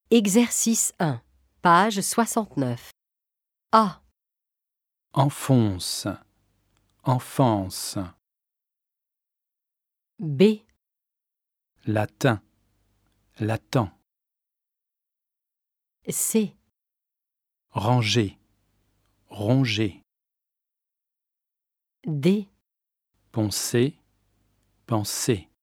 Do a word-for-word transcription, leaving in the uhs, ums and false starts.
Exercice un, page soixante-neuf. A. Enfonce, enfance. B. Latin, latent. C. Ranger, ronger. D. Poncer, penser.